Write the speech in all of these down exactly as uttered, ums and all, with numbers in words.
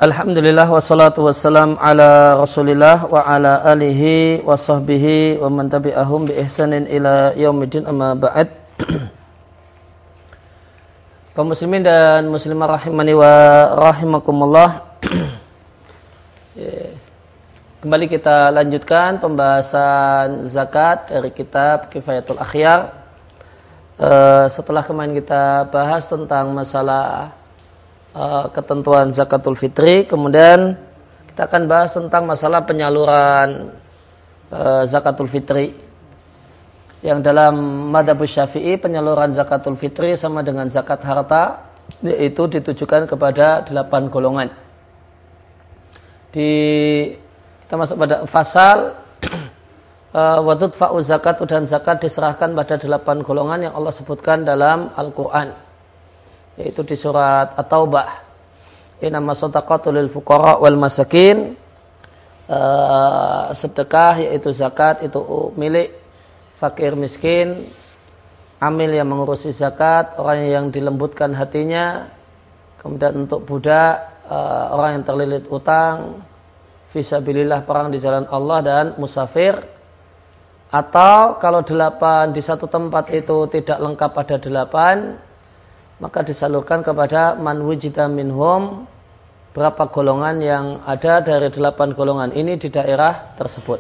Alhamdulillah wassalatu wassalam ala Rasulillah wa ala alihi wa sahbihi wa man tabi'ahum bi ihsanin ila yaumiddin, amma ba'd. Kaum muslimin dan muslimah rahimani wa rahimakumullah. Kembali kita lanjutkan pembahasan zakat dari kitab Kifayatul Akhyar. Setelah kemarin kita bahas tentang masalah Uh, ketentuan zakatul fitri, kemudian kita akan bahas tentang masalah penyaluran uh, zakatul fitri, yang dalam madhab Syafi'i penyaluran zakatul fitri sama dengan zakat harta, yaitu ditujukan kepada delapan golongan. Di kita masuk pada fasal uh, wadud fa'u zakat, dan zakat diserahkan pada delapan golongan yang Allah sebutkan dalam Al-Quran, yaitu di surat At-Taubah. Innama shadaqatu lil fuqara wal masakin. Uh, sedekah yaitu zakat itu milik fakir miskin, amil yang mengurusi zakat, orang yang dilembutkan hatinya, kemudian untuk budak, uh, orang yang terlilit utang, fisabilillah perang di jalan Allah, dan musafir. Atau kalau delapan di satu tempat itu tidak lengkap ada delapan, maka disalurkan kepada man wujida minhum, berapa golongan yang ada dari delapan golongan ini di daerah tersebut.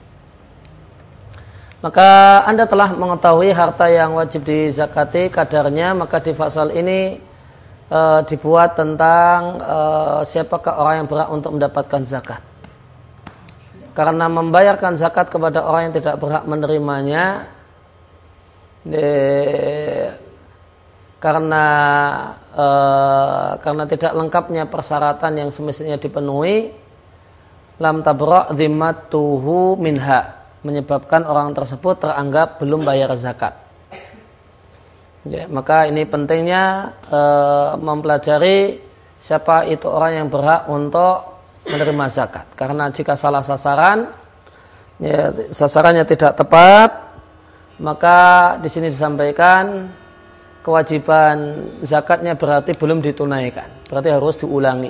Maka Anda telah mengetahui harta yang wajib dizakati kadarnya, maka di pasal ini e, dibuat tentang e, siapakah orang yang berhak untuk mendapatkan zakat. Karena membayarkan zakat kepada orang yang tidak berhak menerimanya, de, karena e, karena tidak lengkapnya persyaratan yang semestinya dipenuhi, lam tabra' dhimmatuhu minha, menyebabkan orang tersebut teranggap belum bayar zakat. Ya, maka ini pentingnya e, mempelajari siapa itu orang yang berhak untuk menerima zakat. Karena jika salah sasaran, ya, sasarannya tidak tepat, maka di sini disampaikan kewajiban zakatnya berarti belum ditunaikan, berarti harus diulangi.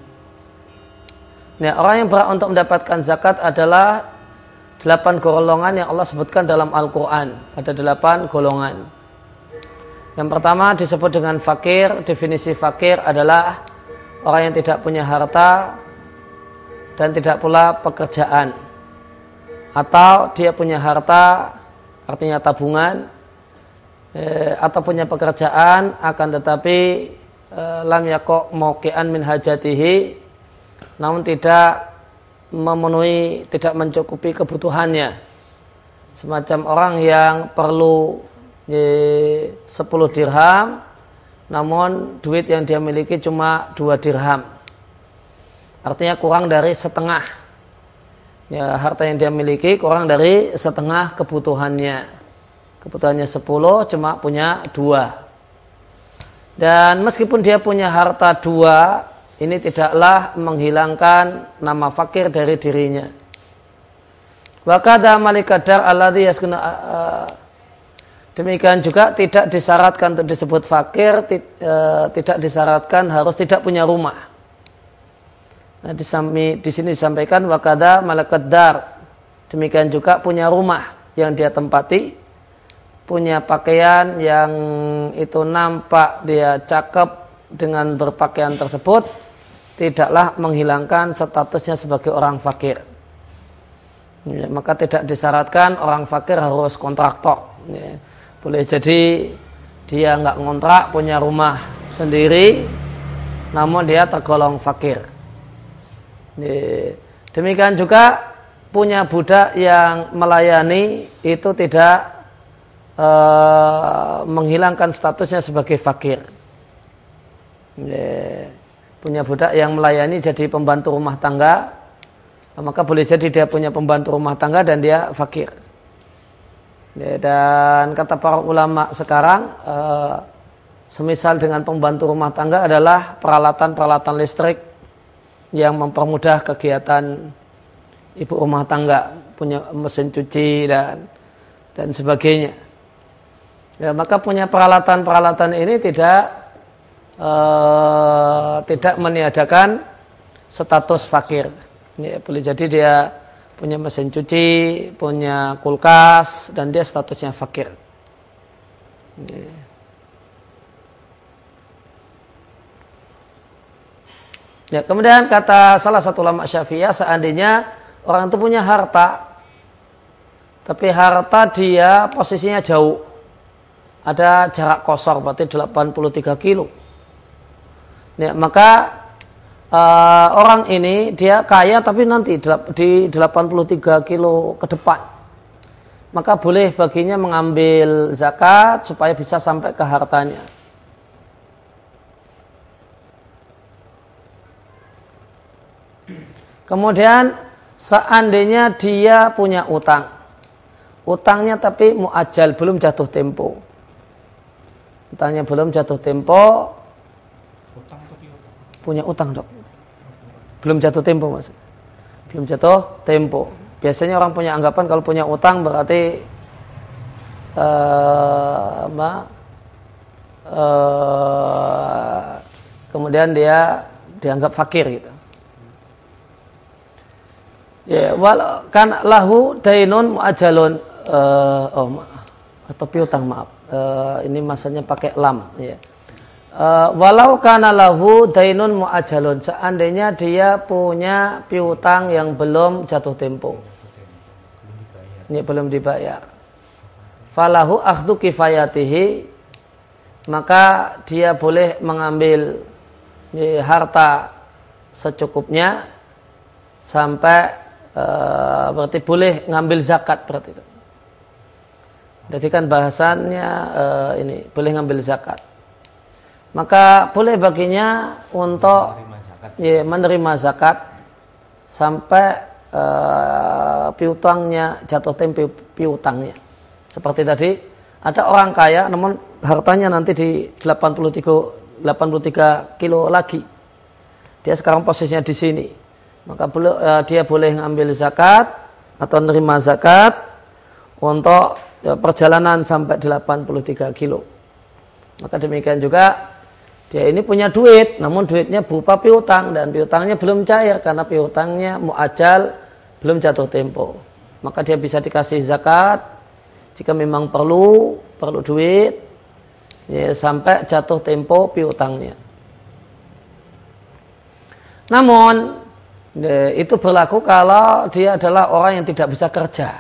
Nah, orang yang berhak untuk mendapatkan zakat adalah delapan golongan yang Allah sebutkan dalam Al-Quran. Ada delapan golongan. Yang pertama disebut dengan fakir. Definisi fakir adalah orang yang tidak punya harta dan tidak pula pekerjaan, atau dia punya harta, artinya tabungan, E, atau punya pekerjaan, akan tetapi e, lam yakok mauqi'an min hajatihi, namun tidak memenuhi, tidak mencukupi kebutuhannya. Semacam orang yang perlu e, sepuluh dirham, namun duit yang dia miliki cuma dua dirham, artinya kurang dari setengah, ya, harta yang dia miliki kurang dari setengah kebutuhannya. Kebutuhannya sepuluh, cuma punya dua. Dan meskipun dia punya harta dua, ini tidaklah menghilangkan nama fakir dari dirinya. Wa kadza malikadar alladhi yaskunu, demikian juga tidak disyaratkan untuk disebut fakir, tidak disyaratkan harus tidak punya rumah. Nah, di sini disampaikan wa kadza malikadar, demikian juga punya rumah yang dia tempati, punya pakaian yang itu nampak dia cakep dengan berpakaian tersebut, tidaklah menghilangkan statusnya sebagai orang fakir. Ya, maka tidak disyaratkan orang fakir harus kontraktor. Ya, boleh jadi dia nggak ngontrak, punya rumah sendiri, namun dia tergolong fakir. Ya, demikian juga punya budak yang melayani, itu tidak Uh, menghilangkan statusnya sebagai fakir. Yeah. Punya budak yang melayani jadi pembantu rumah tangga, maka boleh jadi dia punya pembantu rumah tangga dan dia fakir. Yeah. Dan kata para ulama sekarang, uh, semisal dengan pembantu rumah tangga adalah peralatan-peralatan listrik yang mempermudah kegiatan ibu rumah tangga, punya mesin cuci dan dan sebagainya. Ya, maka punya peralatan-peralatan ini tidak uh, tidak meniadakan status fakir. Ya, boleh jadi dia punya mesin cuci, punya kulkas, dan dia statusnya fakir. Ya. Ya, kemudian kata salah satu ulama Syafi'iyah, seandainya orang itu punya harta, tapi harta dia posisinya jauh, ada jarak kosor, berarti delapan puluh tiga kilo. Ya, maka uh, orang ini dia kaya, tapi nanti di delapan puluh tiga kilo ke depan, maka boleh baginya mengambil zakat supaya bisa sampai ke hartanya. Kemudian seandainya dia punya utang, utangnya tapi muajjal, belum jatuh tempo. Utangnya belum jatuh tempo. Utang tapi utang. Punya utang, Dok. Belum jatuh tempo, Mas. Belum jatuh tempo. Biasanya orang punya anggapan kalau punya utang berarti uh, apa? Uh, kemudian dia dianggap fakir gitu. Ya, walau kan lahu dainun muajalun uh, oh atau piutang maaf. Uh, ini masanya pakai lam ya. Uh, walau kana lahu dainun muajalun, seandainya dia punya piutang yang belum jatuh tempo. Ini belum dibayar. Falahu akhdhu kifayatihi, maka dia boleh mengambil ya, harta secukupnya sampai Uh, berarti boleh ngambil zakat berarti itu. Jadi kan bahasannya uh, ini boleh ngambil zakat. Maka boleh baginya untuk menerima zakat, ya, menerima zakat sampai uh, piutangnya jatuh tempo piutangnya. Seperti tadi ada orang kaya namun hartanya nanti di delapan puluh tiga kilo lagi. Dia sekarang posisinya di sini. Maka dia boleh ngambil zakat atau menerima zakat untuk perjalanan sampai delapan puluh tiga kilo. Maka demikian juga dia ini punya duit, namun duitnya berupa piutang dan piutangnya belum cair karena piutangnya muajjal, belum jatuh tempo. Maka dia bisa dikasih zakat jika memang perlu perlu duit ya, sampai jatuh tempo piutangnya. Namun itu berlaku kalau dia adalah orang yang tidak bisa kerja.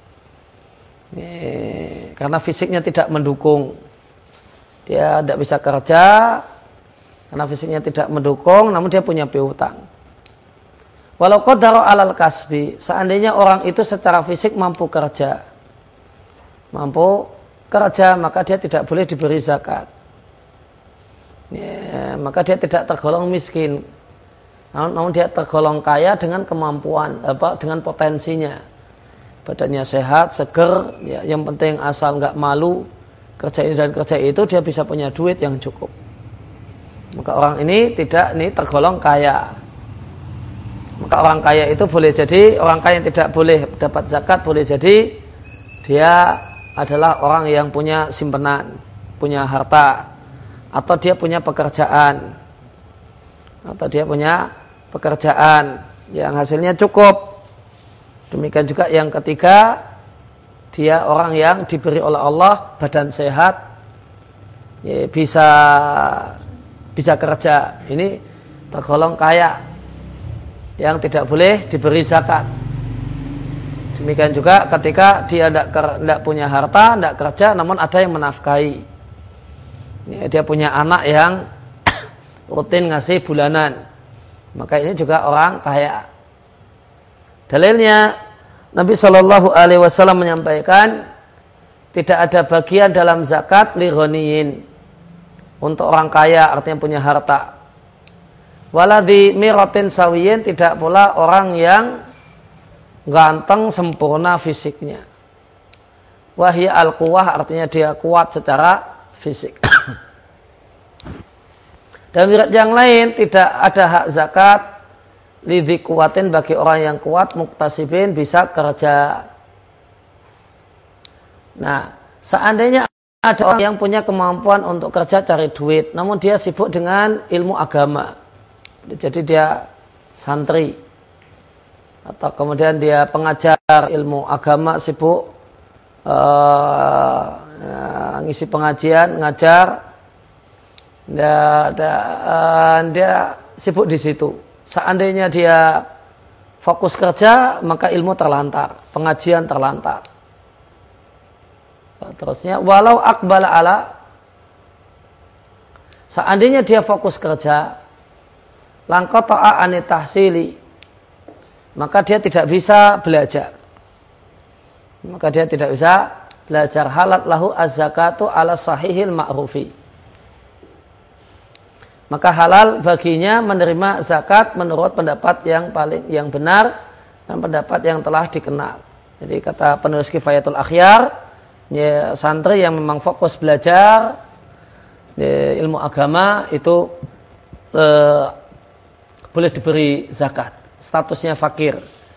Karena fisiknya tidak mendukung. Dia tidak bisa kerja karena fisiknya tidak mendukung, namun dia punya piutang. Walau qadara alal kasbi, seandainya orang itu secara fisik mampu kerja. Mampu kerja, maka dia tidak boleh diberi zakat. Ya, maka dia tidak tergolong miskin. Namun, namun dia tergolong kaya dengan kemampuan, apa, dengan potensinya. Badannya sehat, seger, ya, yang penting asal nggak malu kerja ini dan kerja itu, dia bisa punya duit yang cukup. Maka orang ini tidak ini tergolong kaya. Maka orang kaya itu boleh jadi orang kaya yang tidak boleh dapat zakat, boleh jadi dia adalah orang yang punya simpenan, punya harta, atau dia punya pekerjaan, atau dia punya pekerjaan yang hasilnya cukup. Demikian juga yang ketiga, dia orang yang diberi oleh Allah badan sehat, ya, bisa bisa kerja. Ini tergolong kaya yang tidak boleh diberi zakat. Demikian juga ketika dia tidak punya harta, tidak kerja, namun ada yang menafkahi. Ya, dia punya anak yang rutin ngasih bulanan, maka ini juga orang kaya. Dalilnya Nabi Shallallahu Alaihi Wasallam menyampaikan tidak ada bagian dalam zakat li ghaniyin, untuk orang kaya, artinya punya harta. Waladhi miratin sawiyin, tidak pula orang yang ganteng sempurna fisiknya. Wahya al-quwah, artinya dia kuat secara fisik. Dan riwayat yang lain tidak ada hak zakat lidhi kuwatin, bagi orang yang kuat, muktasibin, bisa kerja. Nah, seandainya ada orang yang punya kemampuan untuk kerja cari duit, namun dia sibuk dengan ilmu agama. Jadi dia santri, atau kemudian dia pengajar ilmu agama, sibuk uh, uh, ngisi pengajian, ngajar, dia, dia, uh, dia sibuk di situ. Seandainya dia fokus kerja, maka ilmu terlantar, pengajian terlantar. Terusnya, walau aqbala ala, seandainya dia fokus kerja, langqata'a anit tahsili, maka dia tidak bisa belajar. Maka dia tidak bisa belajar. Halat lahu az-zakatu ala sahihil ma'rufi. Maka halal baginya menerima zakat menurut pendapat yang paling yang benar dan pendapat yang telah dikenal. Jadi kata penulis Kifayatul Akhyar, ya, santri yang memang fokus belajar ya, ilmu agama itu eh, boleh diberi zakat. Statusnya fakir.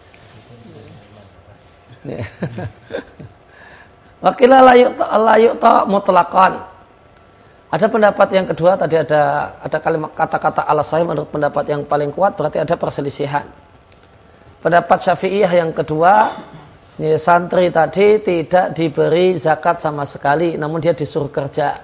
Wakilah la yu'ta mutlaqan. Ada pendapat yang kedua, tadi ada ada kalimat kata-kata ala sahih menurut pendapat yang paling kuat, berarti ada perselisihan. Pendapat Syafi'iyah yang kedua, ya, santri tadi tidak diberi zakat sama sekali, namun dia disuruh kerja.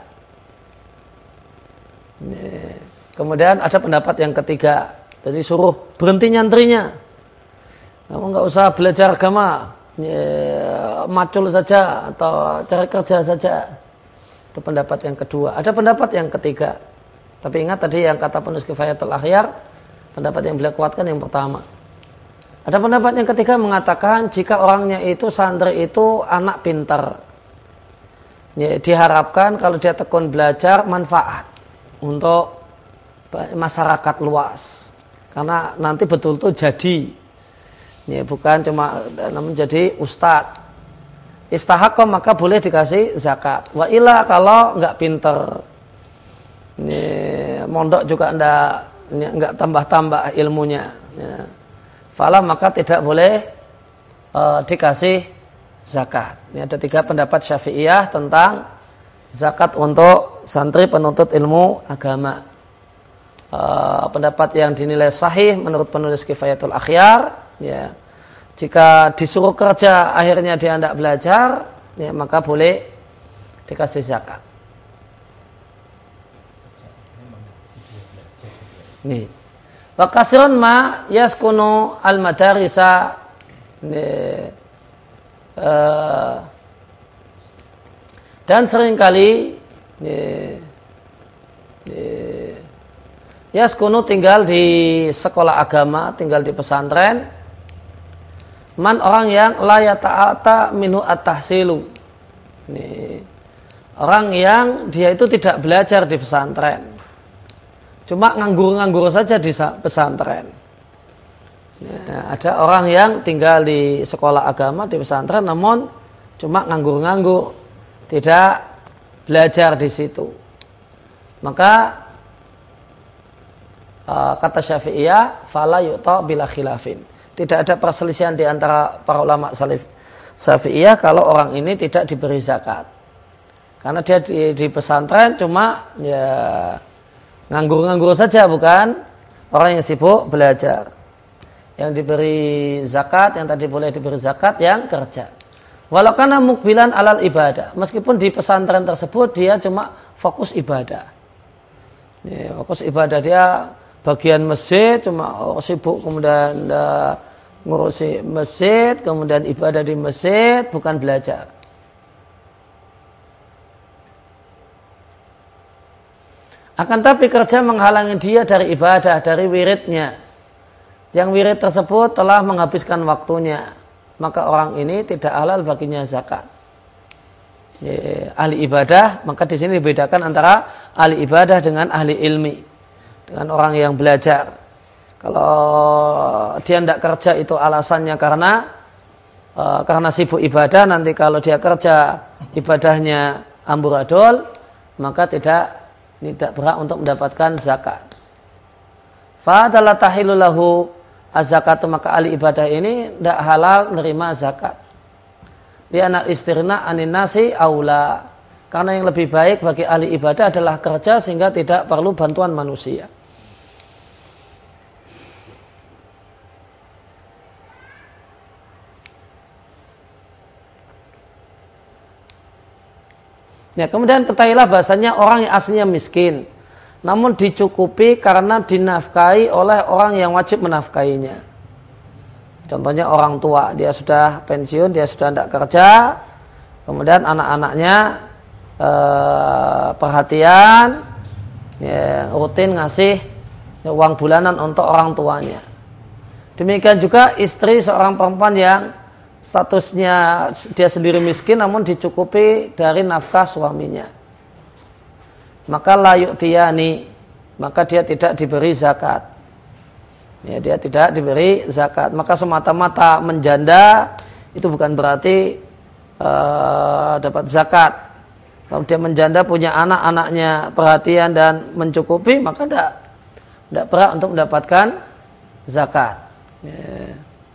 Ya. Kemudian ada pendapat yang ketiga, jadi suruh berhenti nyantrinya. Kamu nggak usah belajar agama, ya, macul saja atau cari kerja saja. Itu pendapat yang kedua. Ada pendapat yang ketiga. Tapi ingat tadi yang kata penulis Kifayatul Akhyar, pendapat yang beliau kuatkan yang pertama. Ada pendapat yang ketiga mengatakan jika orangnya itu santri itu anak pintar, ya, diharapkan kalau dia tekun belajar manfaat untuk masyarakat luas. Karena nanti betul-betul jadi, ya, bukan cuma namun jadi ustadz. Istahaqqa maka boleh dikasih zakat. Wa illa kalau enggak pinter, ini mondok juga enggak enggak tambah-tambah ilmunya, ya. Fala maka tidak boleh uh, dikasih zakat. Ini ada tiga pendapat Syafi'iyah tentang zakat untuk santri penuntut ilmu agama. Uh, pendapat yang dinilai sahih menurut penulis Kifayatul Akhyar, ya. Jika disuruh kerja akhirnya dia tidak belajar, ya, maka boleh dikasih zakat. Nih. Wa kasirun ma yaskunu al-madarisa, uh, dan seringkali nih, nih, yaskunu tinggal di sekolah agama, tinggal di pesantren. Man orang yang la yata'ata minhu at-tahsilu. Ini orang yang dia itu tidak belajar di pesantren. Cuma nganggur-nganggur saja di pesantren. Ya, ada orang yang tinggal di sekolah agama di pesantren namun cuma nganggur-nganggur, tidak belajar di situ. Maka uh, kata Syafi'iyah fala yu'ta bila khilafin. Tidak ada perselisihan di antara para ulama salaf Syafi'iyah kalau orang ini tidak diberi zakat. Karena dia di, di pesantren cuma ya nganggur-nganggur saja, bukan orang yang sibuk belajar. Yang diberi zakat, yang tadi boleh diberi zakat, yang kerja. Walau kana mukbilan alal ibadah. Meskipun di pesantren tersebut dia cuma fokus ibadah. Ya, fokus ibadah dia bagian masjid cuma oh, sibuk kemudian uh, ngurusi masjid, kemudian ibadah di masjid, bukan belajar. Akan tapi kerja menghalangi dia dari ibadah, dari wiridnya. Yang wirid tersebut telah menghabiskan waktunya, maka orang ini tidak halal baginya zakat. Ya, ahli ibadah, maka di sini dibedakan antara ahli ibadah dengan ahli ilmi, dengan orang yang belajar. Kalau dia tidak kerja itu alasannya karena uh, karena sibuk ibadah, nanti kalau dia kerja ibadahnya amburadul, maka tidak tidak berhak untuk mendapatkan zakat. Fa'adala tahilu lahu az-zakatu, maka ahli ibadah ini tidak halal menerima zakat. Li'anal istirna anin nasi aula, karena yang lebih baik bagi ahli ibadah adalah kerja sehingga tidak perlu bantuan manusia. Ya, kemudian ketahuilah bahasanya orang yang aslinya miskin, namun dicukupi karena dinafkahi oleh orang yang wajib menafkahinya. Contohnya orang tua, dia sudah pensiun, dia sudah tidak kerja, kemudian anak-anaknya eh, perhatian, ya, rutin ngasih ya, uang bulanan untuk orang tuanya. Demikian juga istri seorang perempuan yang statusnya dia sendiri miskin namun dicukupi dari nafkah suaminya. Maka layuk tiyani, maka dia tidak diberi zakat. Ya, dia tidak diberi zakat. Maka semata-mata menjanda itu bukan berarti uh, dapat zakat. Kalau dia menjanda punya anak, anaknya perhatian dan mencukupi, maka tidak tidak berhak untuk mendapatkan zakat. Ya.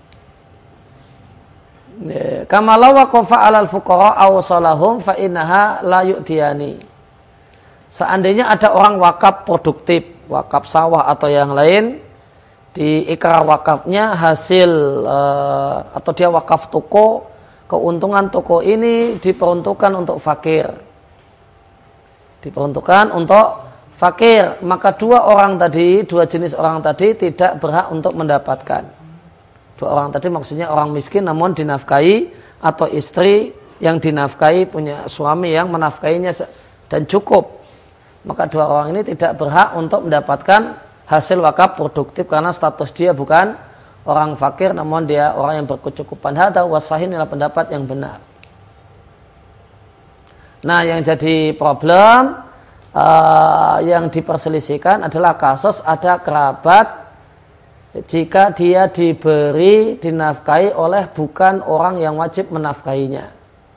Kama law waqafa 'alal fuqara aw salahum fa innaha la yu'tiyani. Seandainya ada orang wakaf produktif, wakaf sawah atau yang lain, di ikrar wakafnya hasil uh, atau dia wakaf toko, keuntungan toko ini diperuntukkan untuk fakir. Diperuntukkan untuk fakir, maka dua orang tadi, dua jenis orang tadi tidak berhak untuk mendapatkan. Dua orang tadi maksudnya orang miskin namun dinafkahi, atau istri yang dinafkahi punya suami yang menafkahinya dan cukup. Maka dua orang ini tidak berhak untuk mendapatkan hasil wakaf produktif karena status dia bukan orang fakir namun dia orang yang berkecukupan. Hadza wasahih, inilah pendapat yang benar. Nah, yang jadi problem uh, yang diperselisihkan adalah kasus ada kerabat jika dia diberi, dinafkahi oleh bukan orang yang wajib menafkahinya.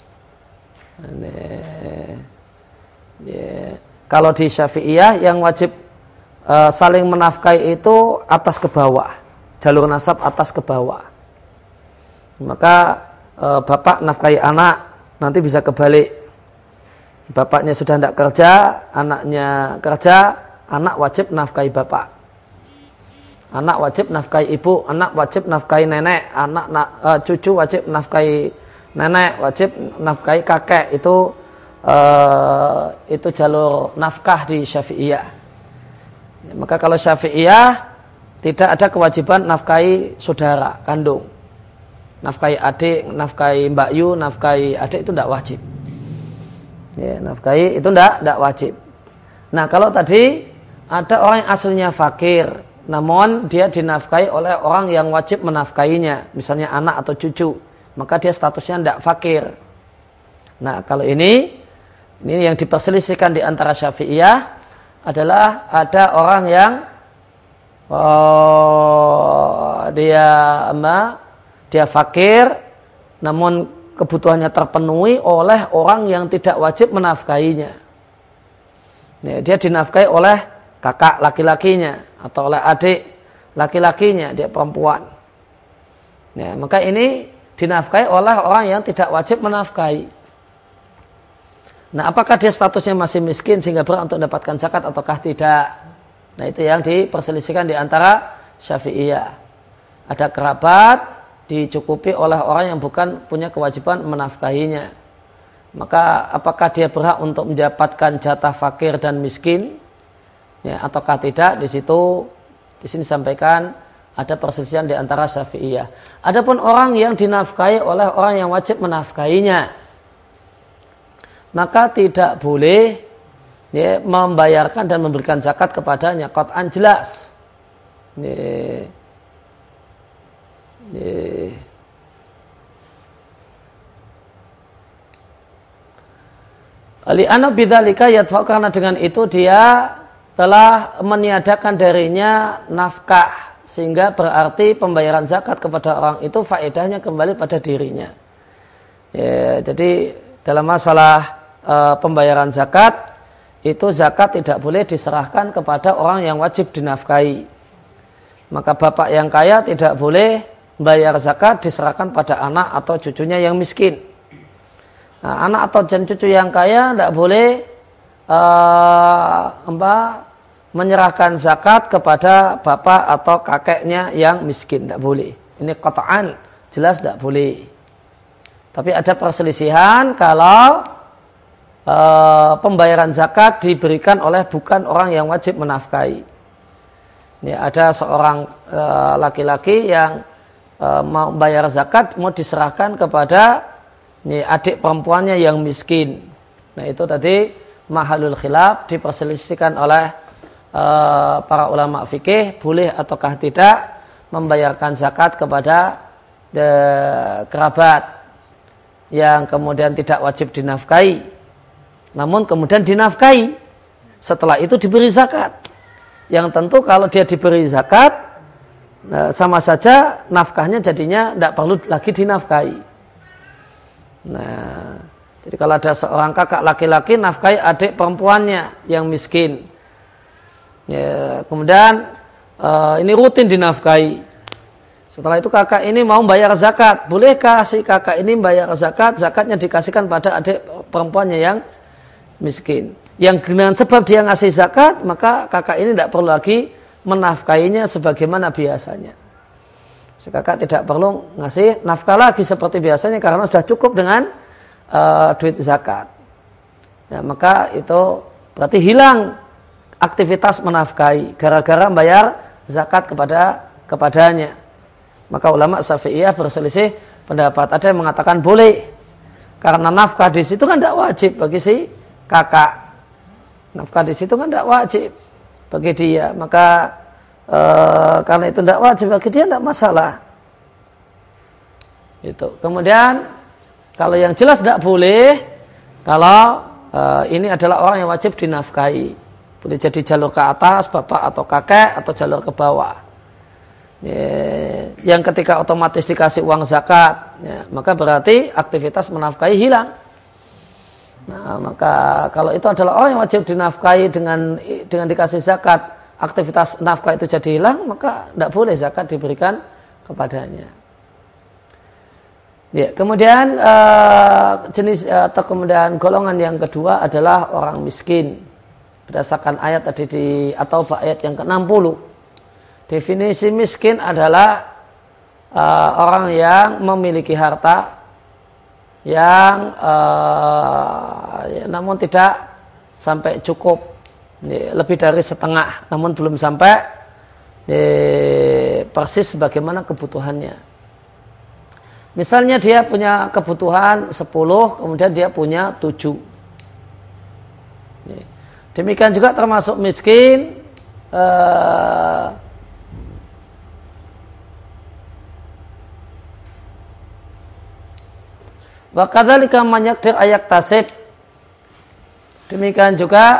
Ini, ya. Kalau di Syafi'iyah yang wajib uh, saling menafkahi itu atas ke bawah, jalur nasab atas ke bawah. Maka uh, bapak nafkahi anak, nanti bisa kebalik. Bapaknya sudah tidak kerja, anaknya kerja, anak wajib nafkahi bapak. Anak wajib nafkahi ibu, anak wajib nafkahi nenek, anak na, uh, cucu wajib nafkahi nenek, wajib nafkahi kakek. Itu uh, itu jalur nafkah di Syafi'iyah. Ya, maka kalau Syafi'iyah tidak ada kewajiban nafkahi saudara kandung, nafkahi adik, nafkahi Mbak Yu, nafkahi adik itu tidak wajib. Ya, nafkahi itu tidak tidak wajib. Nah, kalau tadi ada orang yang aslinya fakir, namun dia dinafkahi oleh orang yang wajib menafkahinya, misalnya anak atau cucu, maka dia statusnya tidak fakir. Nah, kalau ini, ini yang diperselisihkan di antara Syafi'iyah adalah ada orang yang oh, dia ama, dia fakir, namun kebutuhannya terpenuhi oleh orang yang tidak wajib menafkahinya. Nah, dia dinafkahi oleh kakak laki-lakinya atau oleh adik laki-lakinya, dia perempuan. Ya, maka ini dinafkahi oleh orang yang tidak wajib menafkahi. Nah, apakah dia statusnya masih miskin sehingga berhak untuk mendapatkan zakat ataukah tidak? Nah, itu yang diperselisihkan di antara Syafi'iyah. Ada kerabat dicukupi oleh orang yang bukan punya kewajiban menafkahinya. Maka apakah dia berhak untuk mendapatkan jatah fakir dan miskin? Ya, ataukah tidak? Di situ di sini disampaikan ada perselisihan di antara Syafi'iyah. Adapun orang yang dinafkahi oleh orang yang wajib menafkahinya, maka tidak boleh ya, membayarkan dan memberikan zakat kepadanya. Qat'an jelas. Ya. Ya. Li'anna bidzalika yadfa, karena dengan itu dia telah meniadakan darinya nafkah, sehingga berarti pembayaran zakat kepada orang itu faedahnya kembali pada dirinya. Ya, jadi dalam masalah e, pembayaran zakat itu zakat tidak boleh diserahkan kepada orang yang wajib dinafkahi. Maka bapak yang kaya tidak boleh bayar zakat diserahkan pada anak atau cucunya yang miskin. Nah, anak atau cucu yang kaya tidak boleh uh, apa, menyerahkan zakat kepada bapak atau kakeknya yang miskin, tidak boleh. Ini qat'an, jelas tidak boleh. Tapi ada perselisihan kalau e, pembayaran zakat diberikan oleh bukan orang yang wajib menafkahi. Ya, ada seorang e, laki-laki yang e, mau bayar zakat, mau diserahkan kepada ya, adik perempuannya yang miskin. Nah itu tadi mahalul khilaf, diperselisihkan oleh e, para ulama fikih, boleh ataukah tidak membayarkan zakat kepada de, kerabat yang kemudian tidak wajib dinafkahi, namun kemudian dinafkahi, setelah itu diberi zakat. Yang tentu kalau dia diberi zakat, sama saja nafkahnya jadinya tidak perlu lagi dinafkahi. Nah, jadi kalau ada seorang kakak laki-laki nafkahi adik perempuannya yang miskin, ya, kemudian uh, ini rutin dinafkahi. Setelah itu kakak ini mau bayar zakat. Bolehkah si kakak ini bayar zakat? Zakatnya dikasihkan pada adik perempuannya yang miskin. Yang dengan sebab dia ngasih zakat, maka kakak ini tidak perlu lagi menafkahinya sebagaimana biasanya. Si kakak tidak perlu ngasih nafkah lagi seperti biasanya karena sudah cukup dengan uh, duit zakat. Ya, maka itu berarti hilang aktivitas menafkahi gara-gara bayar zakat kepada kepadanya. Maka ulama Syafi'iyah berselisih pendapat. Ada yang mengatakan boleh, karena nafkah di situ kan tidak wajib bagi si kakak. Nafkah di situ kan tidak wajib bagi dia. Maka e, karena itu tidak wajib bagi dia, tidak masalah. Itu. Kemudian kalau yang jelas tidak boleh, kalau e, ini adalah orang yang wajib dinafkahi. Boleh jadi jalur ke atas, bapak atau kakek, atau jalur ke bawah. Ya, yang ketika otomatis dikasih uang zakat, ya, maka berarti aktivitas menafkahi hilang. Nah, maka kalau itu adalah orang yang wajib dinafkahi dengan dengan dikasih zakat, aktivitas nafkah itu jadi hilang, maka tidak boleh zakat diberikan kepadanya. Ya, kemudian uh, jenis uh, atau kemudian golongan yang kedua adalah orang miskin. Berdasarkan ayat tadi di atau ayat yang ke enam puluh. Definisi miskin adalah uh, orang yang memiliki harta yang uh, ya, namun tidak sampai cukup, ya, lebih dari setengah, namun belum sampai ya, persis sebagaimana kebutuhannya. Misalnya dia punya kebutuhan sepuluh, kemudian dia punya tujuh. Ya. Demikian juga termasuk miskin uh, wa kadzalika man yaqdir ayak tasib. Demikian juga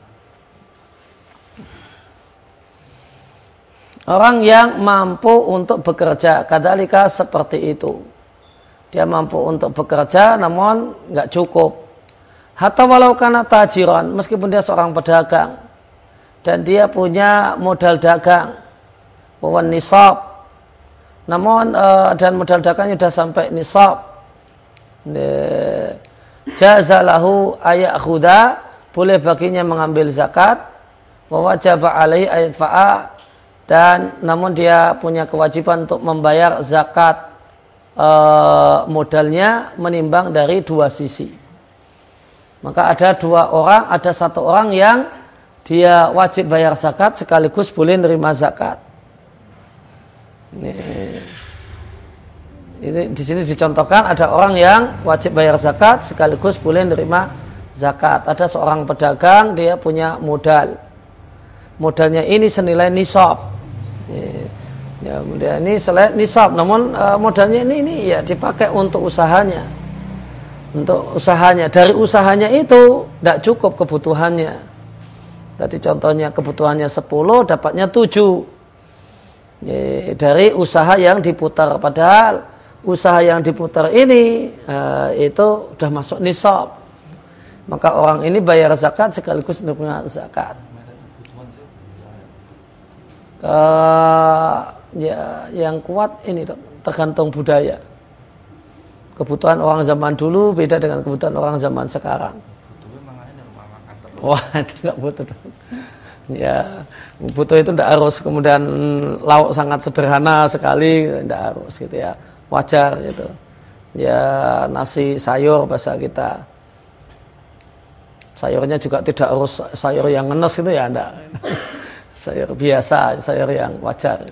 orang yang mampu untuk bekerja, kadzalika seperti itu. Dia mampu untuk bekerja namun enggak cukup. Hatta walau kana tajiran, meskipun dia seorang pedagang dan dia punya modal dagang, wan nisab. Namun uh, dan modal dagangnya sudah sampai nisab. Jazalahu ayakhudha, boleh baginya mengambil zakat, wa wajaba alaihi ayatfa'a, dan namun dia punya kewajiban untuk membayar zakat e, modalnya menimbang dari dua sisi. Maka ada dua orang, ada satu orang yang dia wajib bayar zakat sekaligus boleh nerima zakat. Ini Ini di sini dicontohkan ada orang yang wajib bayar zakat sekaligus boleh menerima zakat. Ada seorang pedagang, dia punya modal. Modalnya ini senilai nisab. Ya, modal ini senilai nisab, namun uh, modalnya ini ini ya dipakai untuk usahanya. Untuk usahanya, dari usahanya itu tidak cukup kebutuhannya. Tadi contohnya kebutuhannya sepuluh, dapatnya tujuh. Ya, dari usaha yang diputar, padahal usaha yang diputar ini uh, itu sudah masuk nisab. Maka orang ini bayar zakat sekaligus menerima zakat. Uh, ya, yang kuat ini tergantung budaya. Kebutuhan orang zaman dulu beda dengan kebutuhan orang zaman sekarang. Wah, tidak butuh. Ya, butuh itu tidak harus kemudian lauk sangat sederhana sekali, tidak harus gitu ya. Wajar gitu. Ya, nasi sayur bahasa kita. Sayurnya juga tidak harus sayur yang ngenes itu ya, enggak. Sayur biasa, sayur yang wajar.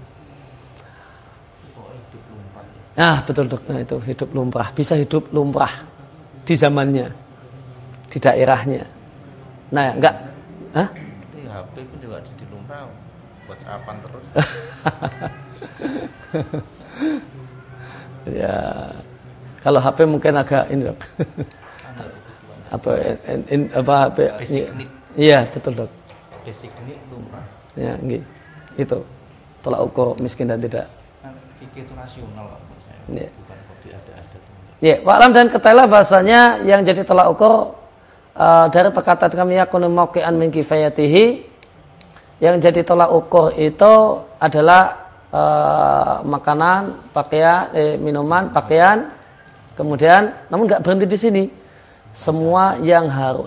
Nah, betul dok, nah, itu hidup lumrah, bisa hidup lumrah di zamannya, di daerahnya. Nah, enggak, hah? Di H P pun juga jadi lumrah, WhatsAppan terus. Ya, kalau H P mungkin agak ini dok. apa, in, in, apa H P? Basic need. Iya, betul dok. Basic need lumrah. Ya, gitu. Itu tolak ukur miskin dan tidak. Fikih itu rasional. Ya. Bukan kopi ada-ada. Ya, wa'lam dan ketahuilah bahasanya yang jadi tolak ukur uh, dari perkataan kami yakunu mauqi'an min kifayatihi, yang jadi tolak ukur itu adalah uh, makanan, pakaian, eh, minuman, pakaian, kemudian namun enggak berhenti di sini. Semua yang harus.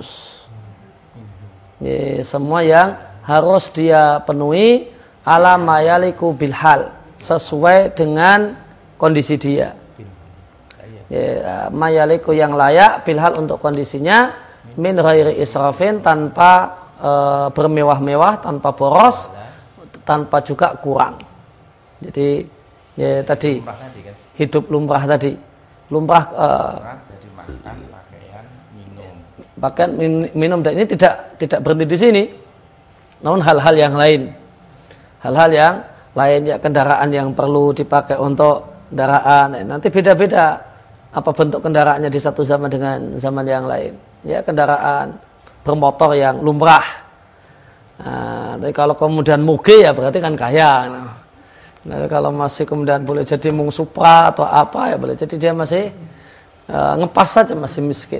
Ya, semua yang harus dia penuhi ala mayaliku bilhal, sesuai dengan kondisi dia. Ya, mayaliku yang layak bilhal untuk kondisinya, min ghairi israfin, tanpa e, bermewah-mewah, tanpa boros, tanpa juga kurang. Jadi ya tadi hidup lumrah tadi. Lumrah e, jadi makan, pakaian, minum. Pakaian, minum, dan ini tidak tidak berhenti di sini. Namun hal-hal yang lain. Hal-hal yang lain, ya kendaraan yang perlu dipakai untuk kendaraan, nanti beda-beda apa bentuk kendaraannya di satu zaman dengan zaman yang lain. Ya, kendaraan bermotor yang lumrah. Nah, tapi kalau kemudian muge ya berarti kan kaya. Nah, nah kalau masih kemudian boleh jadi mung Supra atau apa ya boleh jadi dia masih uh, ngepas saja, masih miskin.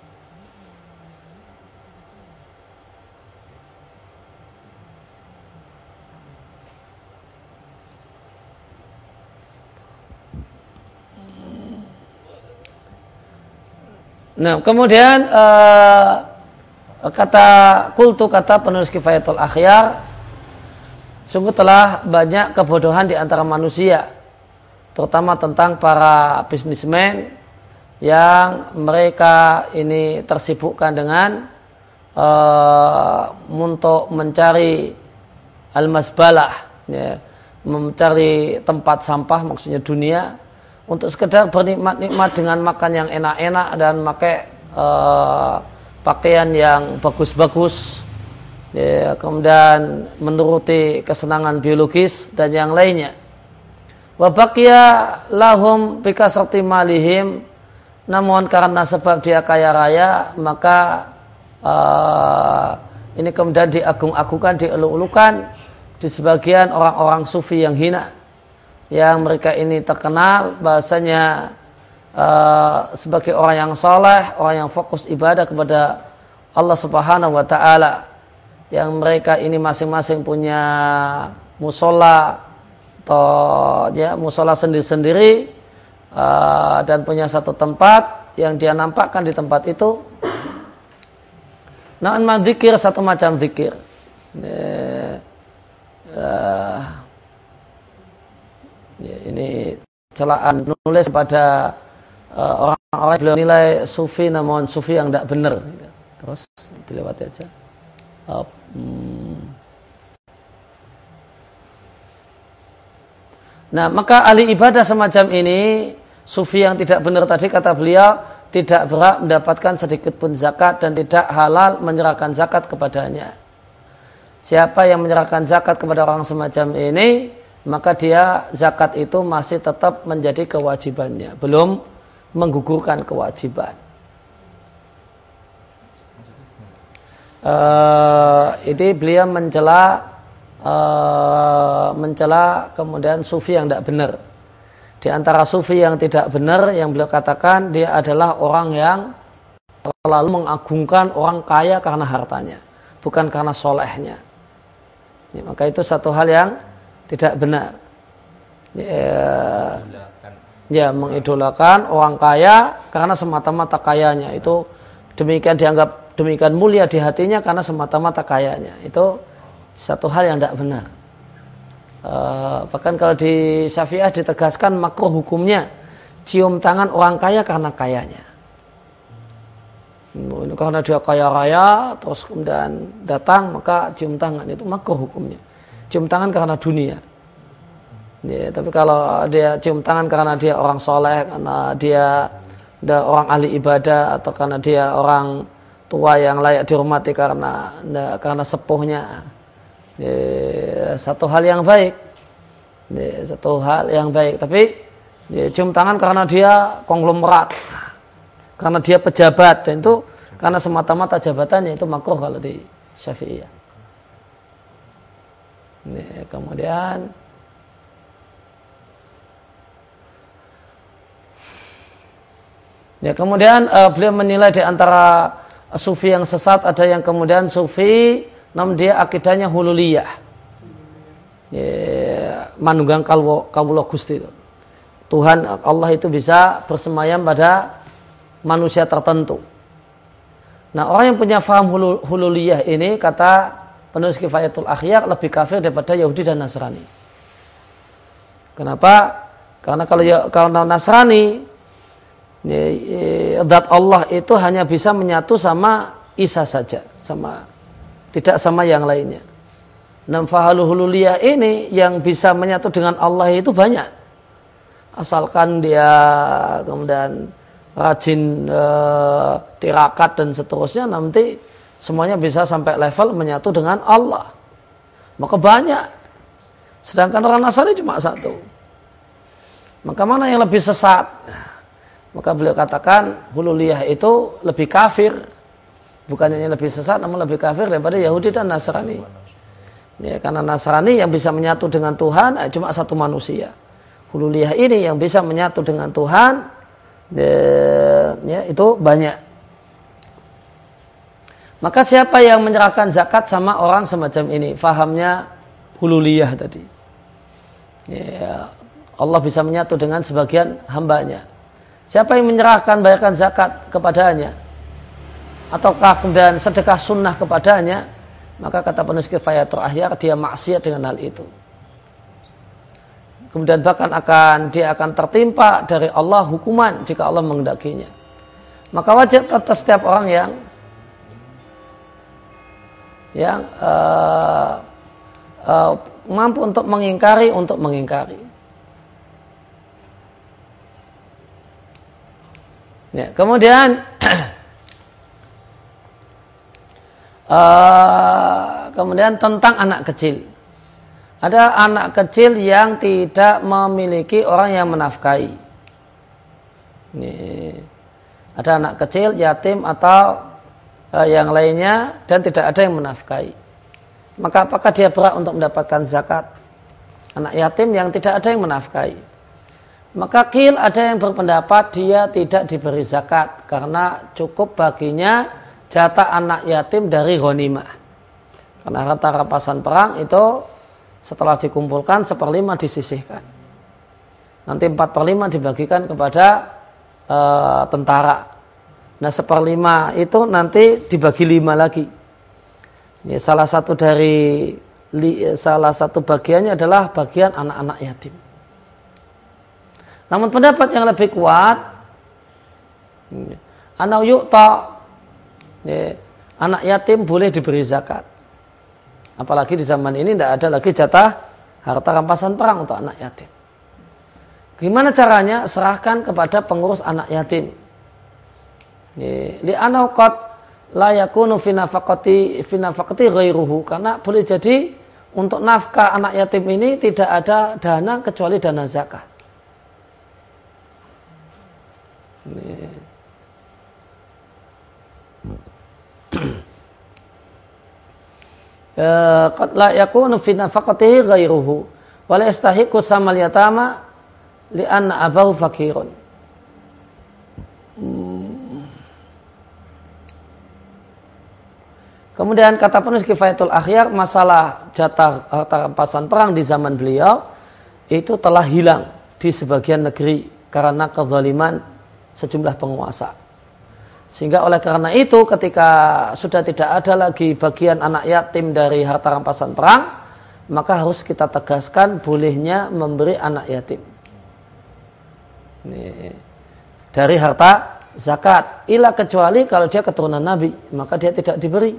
Nah, kemudian uh, kata kultu, kata penulis Kifayatul Akhyar, sungguh telah banyak kebodohan di antara manusia, terutama tentang para bisnismen yang mereka ini tersibukkan dengan uh, untuk mencari al-masbalah, ya, mencari tempat sampah, maksudnya dunia, untuk sekedar bernikmat-nikmat dengan makan yang enak-enak dan pakai uh, pakaian yang bagus-bagus, ya, kemudian menuruti kesenangan biologis dan yang lainnya. Wa baqiya lahum bikasrati malihim, namun karena sebab dia kaya raya, maka uh, ini kemudian diagung-agungkan, dieluk-elukan di sebagian orang-orang sufi yang hina, yang mereka ini terkenal bahasanya uh, sebagai orang yang soleh, orang yang fokus ibadah kepada Allah Subhanahu wa Ta'ala, yang mereka ini masing-masing punya musola atau ya musola sendiri-sendiri, uh, dan punya satu tempat yang dia nampakkan di tempat itu na'an dzikir, satu macam zikir. Ya, uh, ya, ini celaan nulis pada uh, orang-orang yang nilai sufi namun sufi yang tidak benar. Terus dilewati aja. Uh, hmm. Nah, maka ahli ibadah semacam ini, sufi yang tidak benar tadi, kata beliau, tidak berhak mendapatkan sedikit pun zakat dan tidak halal menyerahkan zakat kepadanya. Siapa yang menyerahkan zakat kepada orang semacam ini, maka dia zakat itu masih tetap menjadi kewajibannya, belum menggugurkan kewajiban. Uh, ini beliau mencela uh, mencela kemudian sufi yang tidak benar. Di antara sufi yang tidak benar yang beliau katakan, dia adalah orang yang terlalu mengagungkan orang kaya karena hartanya, bukan karena solehnya. Ya, maka itu satu hal yang tidak benar. Ya, ya, mengidolakan orang kaya karena semata-mata kayanya, itu demikian dianggap demikian mulia di hatinya karena semata-mata kayanya. Itu satu hal yang tidak benar. Uh, bahkan kalau di Syafi'ah ditegaskan makruh hukumnya cium tangan orang kaya karena kayanya. karena dia kaya raya terus kemudian datang maka cium tangan, itu makruh hukumnya. Cium tangan karena dunia. Ya, tapi kalau dia cium tangan karena dia orang soleh, karena dia, dia orang ahli ibadah, atau karena dia orang tua yang layak dihormati karena karena sepuhnya, ya, satu hal yang baik, ya, satu hal yang baik. Tapi ya, cium tangan karena dia konglomerat, karena dia pejabat, dan itu karena semata-mata jabatannya, itu makruh kalau di Syafi'iyah. Ya, kemudian ya kemudian uh, beliau menilai di antara sufi yang sesat ada yang kemudian sufi namun dia akidahnya hululiyah, ya, manunggang kawula Gusti. Tuhan Allah itu bisa bersemayam pada manusia tertentu. Nah, orang yang punya faham hululiyah ini, kata penulis Kifayatul Akhyar, lebih kafir daripada Yahudi dan Nasrani. Kenapa? Karena kalau kalau Nasrani, zat Allah itu hanya bisa menyatu sama Isa saja, sama tidak sama yang lainnya. Nah, faham hululiyah ini yang bisa menyatu dengan Allah itu banyak. Asalkan dia kemudian rajin e, tirakat dan seterusnya, nanti semuanya bisa sampai level menyatu dengan Allah. Maka banyak. Sedangkan orang Nasrani cuma satu. Maka mana yang lebih sesat? Maka beliau katakan hululiyah itu lebih kafir. Bukan hanya lebih sesat, namun lebih kafir daripada Yahudi dan Nasrani. Ya, karena Nasrani yang bisa menyatu dengan Tuhan eh, cuma satu manusia. Hululiyah ini yang bisa menyatu dengan Tuhan, de, ya, itu banyak. Maka siapa yang menyerahkan zakat sama orang semacam ini, fahamnya hululiyah tadi. Ya, Allah bisa menyatu dengan sebagian hambanya. Siapa yang menyerahkan bayarkan zakat kepadanya, ataukah kemudian sedekah sunnah kepadanya, maka kata penulis Kifayatul Akhyar, dia maksiat dengan hal itu. Kemudian bahkan akan dia akan tertimpa dari Allah hukuman jika Allah menghendakinya. Maka wajib atas setiap orang yang yang uh, uh, mampu untuk mengingkari untuk mengingkari. Ya, kemudian uh, kemudian tentang anak kecil. Ada anak kecil yang tidak memiliki orang yang menafkahi. Ini, ada anak kecil yatim atau uh, yang lainnya dan tidak ada yang menafkahi. Maka apakah dia berhak untuk mendapatkan zakat? Anak yatim yang tidak ada yang menafkahi. Maka qil ada yang berpendapat dia tidak diberi zakat karena cukup baginya jatah anak yatim dari ghanimah. Karena harta rampasan perang itu setelah dikumpulkan seperlima disisihkan. Nanti empat per lima dibagikan kepada e, tentara. Nah seperlima itu nanti dibagi lima lagi. Ini salah satu dari li, salah satu bagiannya adalah bagian anak-anak yatim. Namun pendapat yang lebih kuat, anak yu'ta, anak yatim boleh diberi zakat. Apalagi di zaman ini tidak ada lagi jatah harta rampasan perang untuk anak yatim. Gimana caranya? Serahkan kepada pengurus anak yatim. Li'anau qad la yakunu fi nafaqati fi nafaqati ghairuhu, karena boleh jadi untuk nafkah anak yatim ini tidak ada dana kecuali dana zakat. Qad la yakunu fi nafaqatihi ghairuhu wa la yastahiqu samal yatama li'anna abahu fakirun. Kemudian kata penulis Kifayatul Akhyar, masalah jatah harta rampasan perang di zaman beliau itu telah hilang di sebagian negeri karena kezaliman sejumlah penguasa. Sehingga oleh karena itu ketika sudah tidak ada lagi bagian anak yatim dari harta rampasan perang, maka harus kita tegaskan bolehnya memberi anak yatim. Ini, dari harta zakat. Ila kecuali kalau dia keturunan Nabi, maka dia tidak diberi.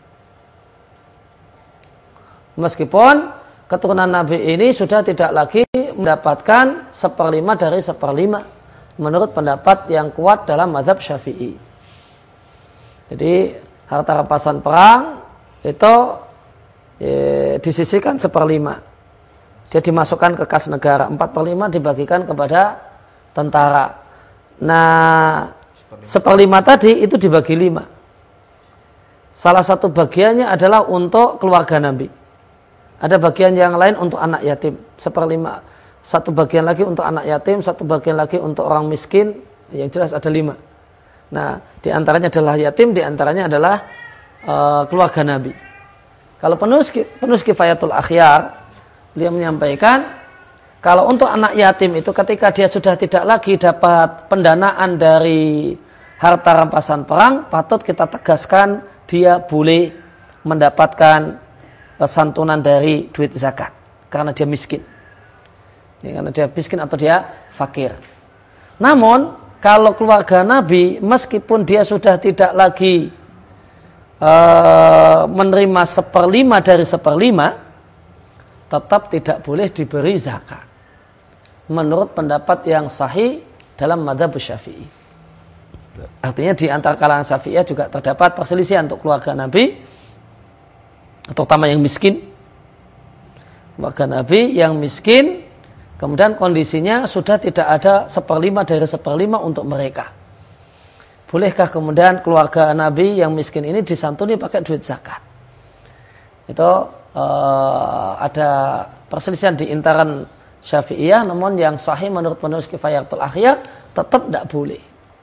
Meskipun keturunan Nabi ini sudah tidak lagi mendapatkan seperlima dari seperlima menurut pendapat yang kuat dalam mazhab Syafi'i. Jadi harta rampasan perang itu eh, disisihkan seperlima. Dia dimasukkan ke kas negara. Empat per lima dibagikan kepada tentara. Nah, seperlima tadi itu dibagi lima. Salah satu bagiannya adalah untuk keluarga Nabi. Ada bagian yang lain untuk anak yatim. Seperlima. Satu bagian lagi untuk anak yatim. Satu bagian lagi untuk orang miskin. Yang jelas ada lima. Nah, diantaranya adalah yatim. Diantaranya adalah uh, keluarga Nabi. Kalau penulis, penulis Kifayatul Akhyar, beliau menyampaikan, kalau untuk anak yatim itu ketika dia sudah tidak lagi dapat pendanaan dari harta rampasan perang, patut kita tegaskan dia boleh mendapatkan santunan dari duit zakat karena dia miskin. Ya, karena dia miskin atau dia fakir. Namun kalau keluarga Nabi meskipun dia sudah tidak lagi uh, menerima seperlima dari seperlima, tetap tidak boleh diberi zakat. Menurut pendapat yang sahih dalam mazhab Syafi'i. Artinya di antara kalangan Syafi'iyah juga terdapat perselisihan untuk keluarga Nabi, terutama yang miskin. Keluarga Nabi yang miskin, kemudian kondisinya sudah tidak ada seperlima dari seperlima untuk mereka. Bolehkah kemudian keluarga Nabi yang miskin ini disantuni pakai duit zakat? Itu Uh, ada perselisihan di intaran Syafi'iyah, namun yang sahih menurut penulis Kifayatul Akhyar tetap tidak boleh.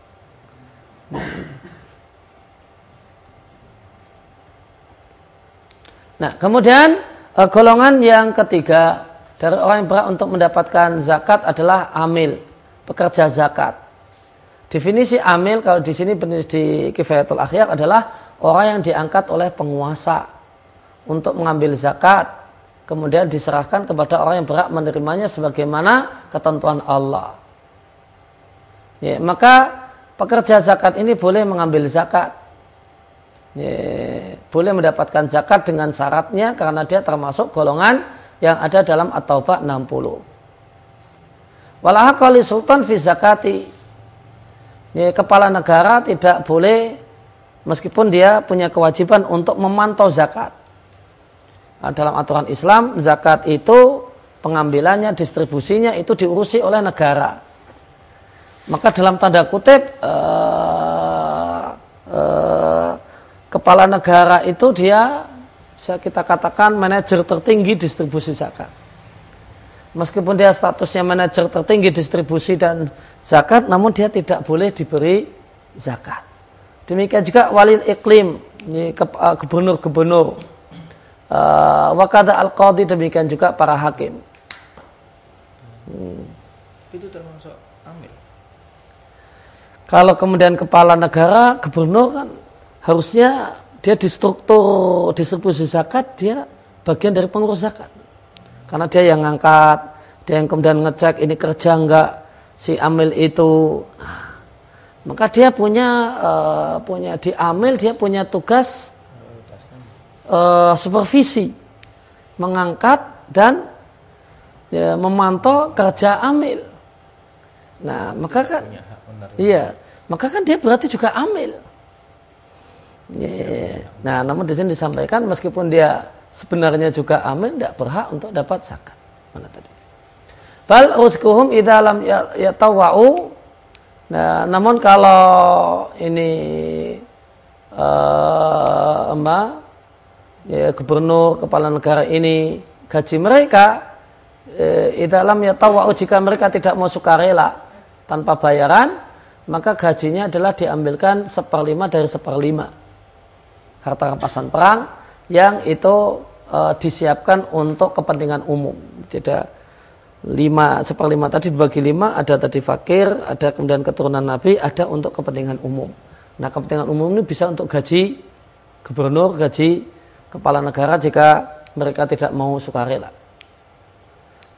Nah, kemudian uh, golongan yang ketiga dari orang yang berhak untuk mendapatkan zakat adalah amil, pekerja zakat. Definisi amil kalau di sini di Kifayatul Akhyar adalah orang yang diangkat oleh penguasa untuk mengambil zakat, kemudian diserahkan kepada orang yang berhak menerimanya sebagaimana ketentuan Allah. Ya, maka pekerja zakat ini boleh mengambil zakat. Ya, boleh mendapatkan zakat dengan syaratnya karena dia termasuk golongan yang ada dalam At-Taubah enam puluh. Walahaqali sultan fi zakati. Ya, kepala negara tidak boleh meskipun dia punya kewajiban untuk memantau zakat. Dalam aturan Islam, zakat itu pengambilannya, distribusinya itu diurusi oleh negara. Maka dalam tanda kutip, uh, uh, kepala negara itu dia, bisa kita katakan manajer tertinggi distribusi zakat. Meskipun dia statusnya manajer tertinggi distribusi dan zakat, namun dia tidak boleh diberi zakat. Demikian juga walil iklim, gubernur-gubernur. Uh, wakada al-qadhi, demikian juga para hakim. Hmm. Itu termasuk amil. Kalau kemudian kepala negara, gubernur kan harusnya dia di struktur distribusi zakat dia bagian dari pengurus zakat. Karena dia yang ngangkat, dia yang kemudian ngecek ini kerja enggak si amil itu. Nah, maka dia punya uh, punya di amil dia punya tugas Uh, supervisi, mengangkat dan ya, memantau kerja amil. Nah, maka kan, iya, maka kan dia berarti juga amil. Yeah. Nah, namun di sini disampaikan meskipun dia sebenarnya juga amil, tidak berhak untuk dapat zakat. Mana tadi? Bal rizquhum idza lam yatawau. Nah, namun kalau ini uh, emak ya, gubernur, kepala negara ini gaji mereka e, dalam ya tawau, jika mereka tidak mau sukarela tanpa bayaran, maka gajinya adalah diambilkan seperlima dari seperlima harta rampasan perang yang itu e, disiapkan untuk kepentingan umum. Tidak lima seperlima tadi dibagi lima, ada tadi fakir, ada kemudian keturunan Nabi, ada untuk kepentingan umum. Nah, kepentingan umum ini bisa untuk gaji gubernur, gaji kepala negara jika mereka tidak mau sukarela.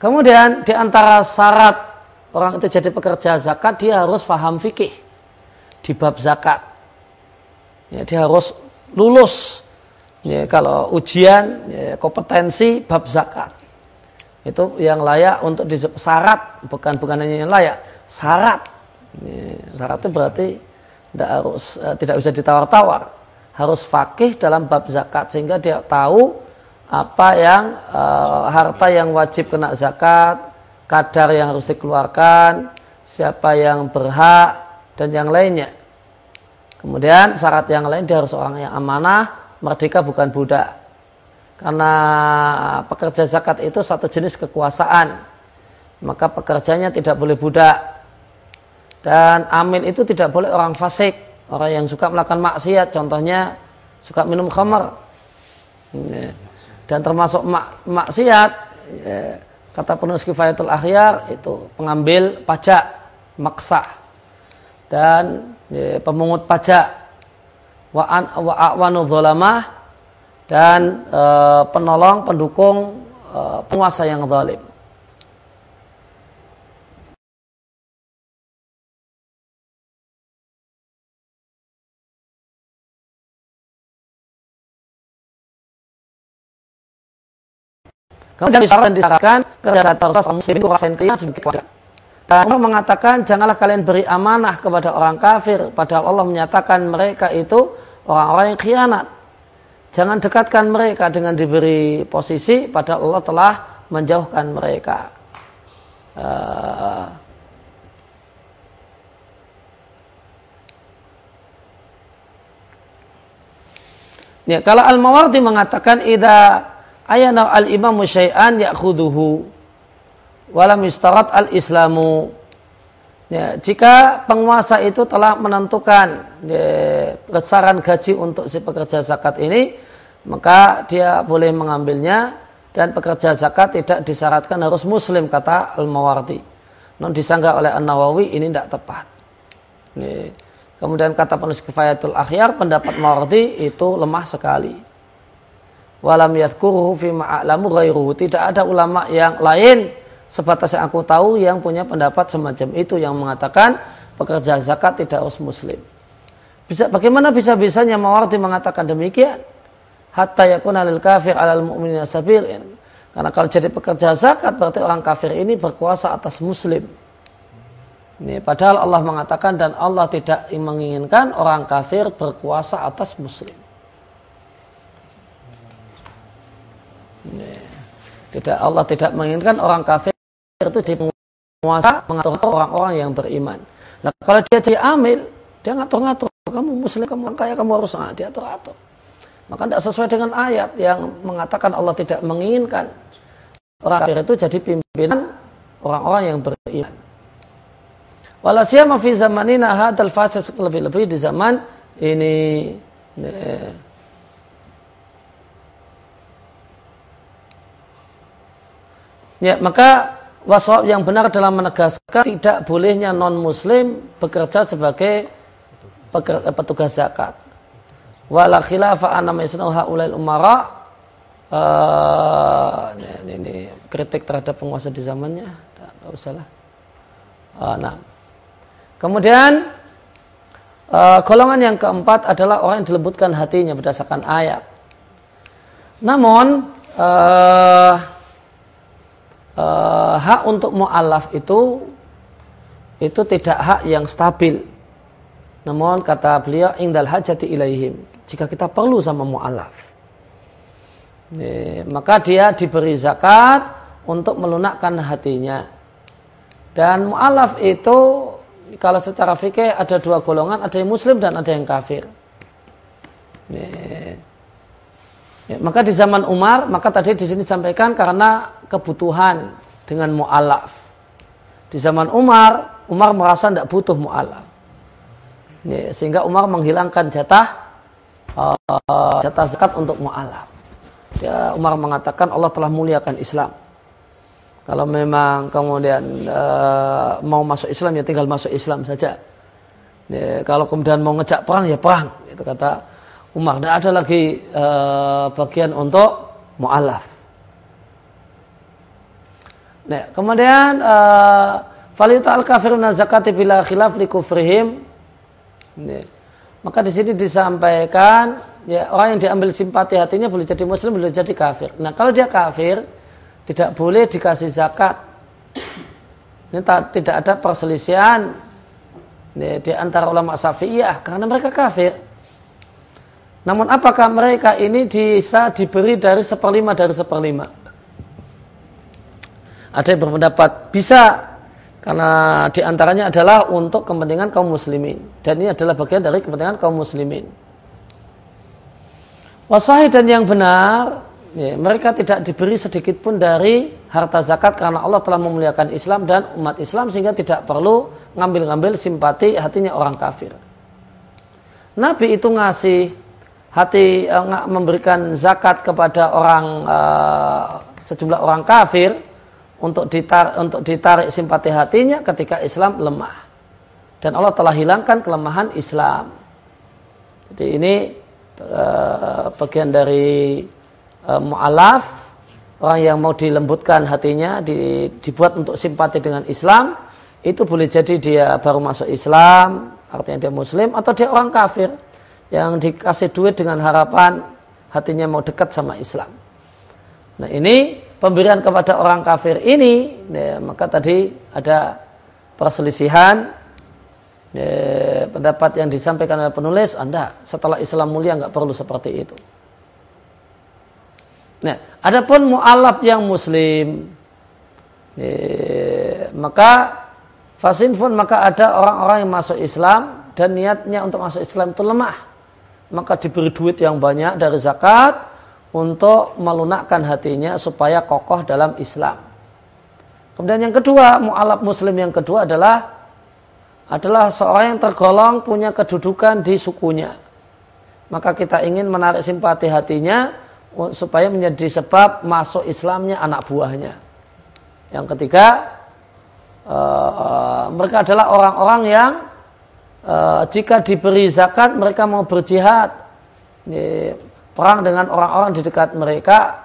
Kemudian di antara syarat orang itu jadi pekerja zakat, dia harus paham fikih. di bab zakat. Ya, dia harus lulus. Ya, kalau ujian ya, kompetensi bab zakat itu yang layak untuk disebut syarat, bukan bukan hanya yang layak, syarat. Ya, syarat itu berarti tidak harus uh, tidak bisa ditawar-tawar, harus faqih dalam bab zakat sehingga dia tahu apa yang uh, harta yang wajib kena zakat, kadar yang harus dikeluarkan, siapa yang berhak dan yang lainnya. Kemudian syarat yang lain dia harus orang yang amanah, merdeka bukan budak. Karena pekerja zakat itu satu jenis kekuasaan. Maka pekerjanya tidak boleh budak. Dan amil itu tidak boleh orang fasik. Orang yang suka melakukan maksiat. Contohnya suka minum khamar. Dan termasuk mak maksiat. Kata penulis Kifayatul Akhyar itu pengambil pajak. Maksah. Dan pemungut pajak. Wa'awanu dholamah dan e, penolong, pendukung e, penguasa yang zalim. Kemudian disyaratkan disyaratkan kerja terus muslimin kuasain kalian sedikit keluarga. Dan Allah mengatakan janganlah kalian beri amanah kepada orang kafir, padahal Allah menyatakan mereka itu orang-orang yang khianat. Jangan dekatkan mereka dengan diberi posisi, padahal Allah telah menjauhkan mereka. Uh, ya, kalau Al-Mawardi mengatakan idza ayana al-imamu syai'an ya'khuduhu walam yustarat al-islamu. Ya, jika penguasa itu telah menentukan ya, besaran gaji untuk si pekerja zakat ini, maka dia boleh mengambilnya dan pekerja zakat tidak disyaratkan harus muslim, kata Al-Mawardi. Non disanggah oleh An-Nawawi ini tidak tepat. Ya. Kemudian kata penulis Kifayatul Akhyar, pendapat Mawardi itu lemah sekali. Walam yadhkuruhu fi ma'alamu ghairuhu. Tidak ada ulama yang lain sebatas yang aku tahu yang punya pendapat semacam itu, yang mengatakan pekerja zakat tidak harus muslim. Bisa, bagaimana bisa-bisanya Mawardi mengatakan demikian? Hatta yakuna lil kafir 'alal mu'minina sabil. Karena kalau jadi pekerja zakat berarti orang kafir ini berkuasa atas muslim. Ini padahal Allah mengatakan dan Allah tidak menginginkan orang kafir berkuasa atas muslim. Ini, tidak, Allah tidak menginginkan orang kafir itu di penguasa mengatur orang-orang yang beriman. Nah, kalau dia jadi amil, dia ngatur-ngatur, kamu muslim, kamu kaya, kamu harus nah, diatur-atur. Maka tidak sesuai dengan ayat yang mengatakan Allah tidak menginginkan orang kafir itu jadi pimpinan orang-orang yang beriman. Walasiyama fi zamanina hadzal fasad, lebih-lebih di zaman ini. Nih. Ya, maka waswab yang benar dalam menegaskan tidak bolehnya non-muslim bekerja sebagai petugas zakat. Wala khilafa anna maisnu haulail umara. Uh, ini, ini kritik terhadap penguasa di zamannya, enggak usahlah. Uh, nah. Kemudian uh, golongan yang keempat adalah orang yang dilembutkan hatinya berdasarkan ayat. Namun uh, Uh, hak untuk mu'allaf itu itu tidak hak yang stabil. Namun kata beliau indal hajati ilaihim, jika kita perlu sama mu'allaf, e, maka dia diberi zakat untuk melunakkan hatinya. Dan mu'allaf itu kalau secara fikih ada dua golongan, ada yang muslim dan ada yang kafir. E, Ya, maka di zaman Umar, maka tadi di sini disampaikan karena kebutuhan dengan mu'alaf. Di zaman Umar, Umar merasa tidak butuh mu'alaf. Ya, sehingga Umar menghilangkan jatah uh, jatah zakat untuk mu'alaf. Ya, Umar mengatakan Allah telah muliakan Islam. Kalau memang kemudian uh, mau masuk Islam ya tinggal masuk Islam saja. Ya, kalau kemudian mau ngejak perang ya perang. Itu kata Umar, tidak ada lagi uh, bagian untuk mu'alaf. Nah, kemudian falita al kafiruna zakati bila khilaf li kufrihim Ini. Maka di sini disampaikan ya orang yang diambil simpati hatinya boleh jadi muslim, boleh jadi kafir. Nah kalau dia kafir tidak boleh dikasih zakat. Ini tak, tidak ada perselisihan ini, di antara ulama Syafi'iyah karena mereka kafir. Namun apakah mereka ini bisa diberi dari seperlima dari seperlima? Ada yang berpendapat bisa. Karena diantaranya adalah untuk kepentingan kaum muslimin. Dan ini adalah bagian dari kepentingan kaum muslimin. Wasahih dan yang benar, ya, mereka tidak diberi sedikit pun dari harta zakat karena Allah telah memuliakan Islam dan umat Islam sehingga tidak perlu ngambil-ngambil simpati hatinya orang kafir. Nabi itu ngasih hati, memberikan zakat kepada orang sejumlah orang kafir untuk ditarik, untuk ditarik simpati hatinya ketika Islam lemah. Dan Allah telah hilangkan kelemahan Islam. Jadi ini uh, bagian dari uh, mu'alaf, orang yang mau dilembutkan hatinya, di, dibuat untuk simpati dengan Islam, itu boleh jadi dia baru masuk Islam, artinya dia muslim, atau dia orang kafir yang dikasih duit dengan harapan hatinya mau dekat sama Islam. Nah ini pemberian kepada orang kafir ini, ya, maka tadi ada perselisihan ya, pendapat yang disampaikan oleh penulis, Anda setelah Islam mulia nggak perlu seperti itu. Nah, adapun mu'alaf yang muslim, ya, maka fasinfun maka ada orang-orang yang masuk Islam dan niatnya untuk masuk Islam itu lemah, maka diberi duit yang banyak dari zakat untuk melunakkan hatinya supaya kokoh dalam Islam. Kemudian yang kedua, mu'alaf muslim yang kedua adalah adalah seorang yang tergolong punya kedudukan di sukunya. Maka kita ingin menarik simpati hatinya supaya menjadi sebab masuk Islamnya anak buahnya. Yang ketiga, uh, mereka adalah orang-orang yang uh, jika diberi zakat mereka mau berjihad. Ini, perang dengan orang-orang di dekat mereka.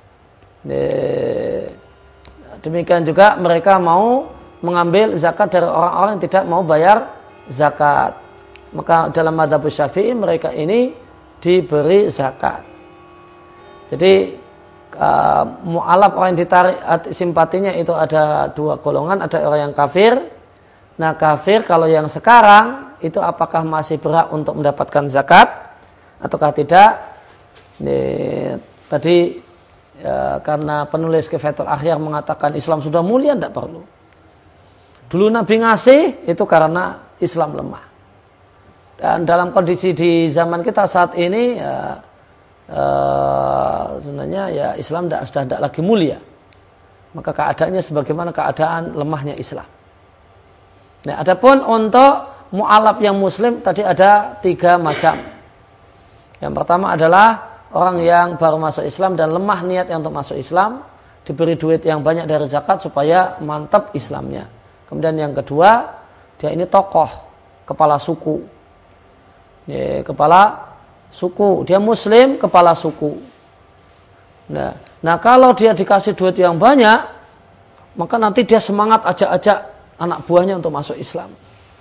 Demikian juga mereka mau mengambil zakat dari orang-orang yang tidak mau bayar zakat. Maka dalam mazhab Syafi'i mereka ini diberi zakat. Jadi uh, mu'alaf orang yang ditarik simpatinya itu ada dua golongan, ada orang yang kafir. Nah kafir kalau yang sekarang itu apakah masih berhak untuk mendapatkan zakat ataukah tidak? Ini, tadi ya, karena penulis Kifayatul Akhyar mengatakan Islam sudah mulia, tidak perlu. Dulu Nabi ngasih itu karena Islam lemah. Dan dalam kondisi di zaman kita saat ini, ya, uh, sebenarnya ya Islam tidak, sudah tidak lagi mulia. Maka keadaannya sebagaimana keadaan lemahnya Islam. Nah, adapun untuk mu'alaf yang Muslim tadi ada tiga macam. Yang pertama adalah orang yang baru masuk Islam dan lemah niatnya untuk masuk Islam, diberi duit yang banyak dari zakat supaya mantap Islamnya. Kemudian yang kedua, dia ini tokoh, kepala suku. Ya, kepala suku, dia muslim, kepala suku. Nah, nah kalau dia dikasih duit yang banyak, maka nanti dia semangat ajak-ajak anak buahnya untuk masuk Islam.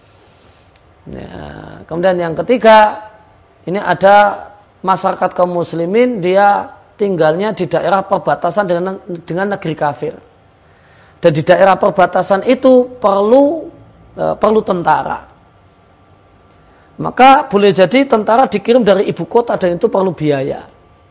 Nah, kemudian yang ketiga, ini ada masyarakat kaum muslimin, dia tinggalnya di daerah perbatasan dengan, dengan negeri kafir. Dan di daerah perbatasan itu perlu e, perlu tentara. Maka boleh jadi tentara dikirim dari ibu kota dan itu perlu biaya.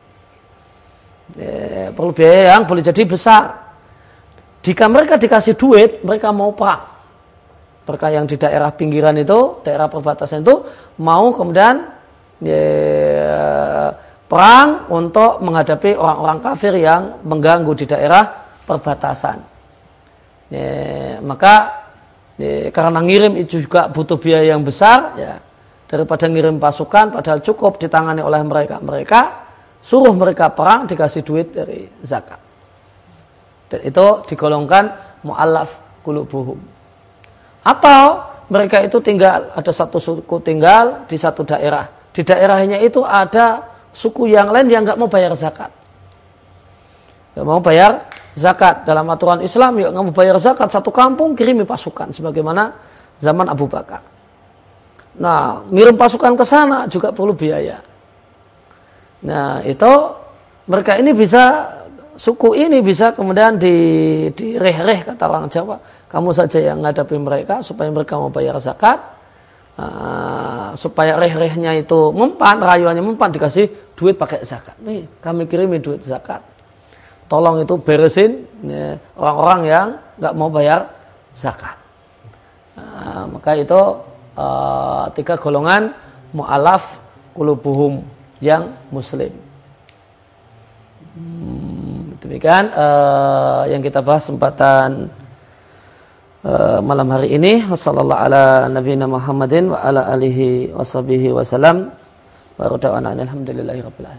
E, perlu biaya yang boleh jadi besar. Jika mereka dikasih duit, mereka mau perang. Mereka yang di daerah pinggiran itu, daerah perbatasan itu, mau kemudian Ya, perang untuk menghadapi orang-orang kafir yang mengganggu di daerah perbatasan. Ya, maka ya, karena ngirim itu juga butuh biaya yang besar, ya, daripada ngirim pasukan padahal cukup ditangani oleh mereka. Mereka suruh mereka perang dikasih duit dari zakat. Dan itu digolongkan mu'allaf qulubuhum. Atau mereka itu tinggal, ada satu suku tinggal di satu daerah. Di daerahnya itu ada suku yang lain yang nggak mau bayar zakat, nggak mau bayar zakat. Dalam aturan Islam, ya nggak mau bayar zakat, satu kampung kirimi pasukan, sebagaimana zaman Abu Bakar. Nah, ngirim pasukan ke sana juga perlu biaya. Nah, itu mereka ini bisa, suku ini bisa kemudian di direh-reh kata orang Jawa. Kamu saja yang menghadapi mereka supaya mereka mau bayar zakat. Uh, supaya reh-rehnya itu mempan, rayuannya mempan, dikasih duit pakai zakat. Nih, kami kirimi duit zakat. Tolong itu beresin ya, orang-orang yang nggak mau bayar zakat. Uh, maka itu Uh, tiga golongan mu'alaf qulubuhum yang muslim. Hmm, demikian uh, yang kita bahas kesempatan uh, malam hari ini. Wassallallahu ala nabiyina Muhammadin wa ala alihi washabihi wasallam. Wa rada'ana alhamdulillahi rabbil alamin.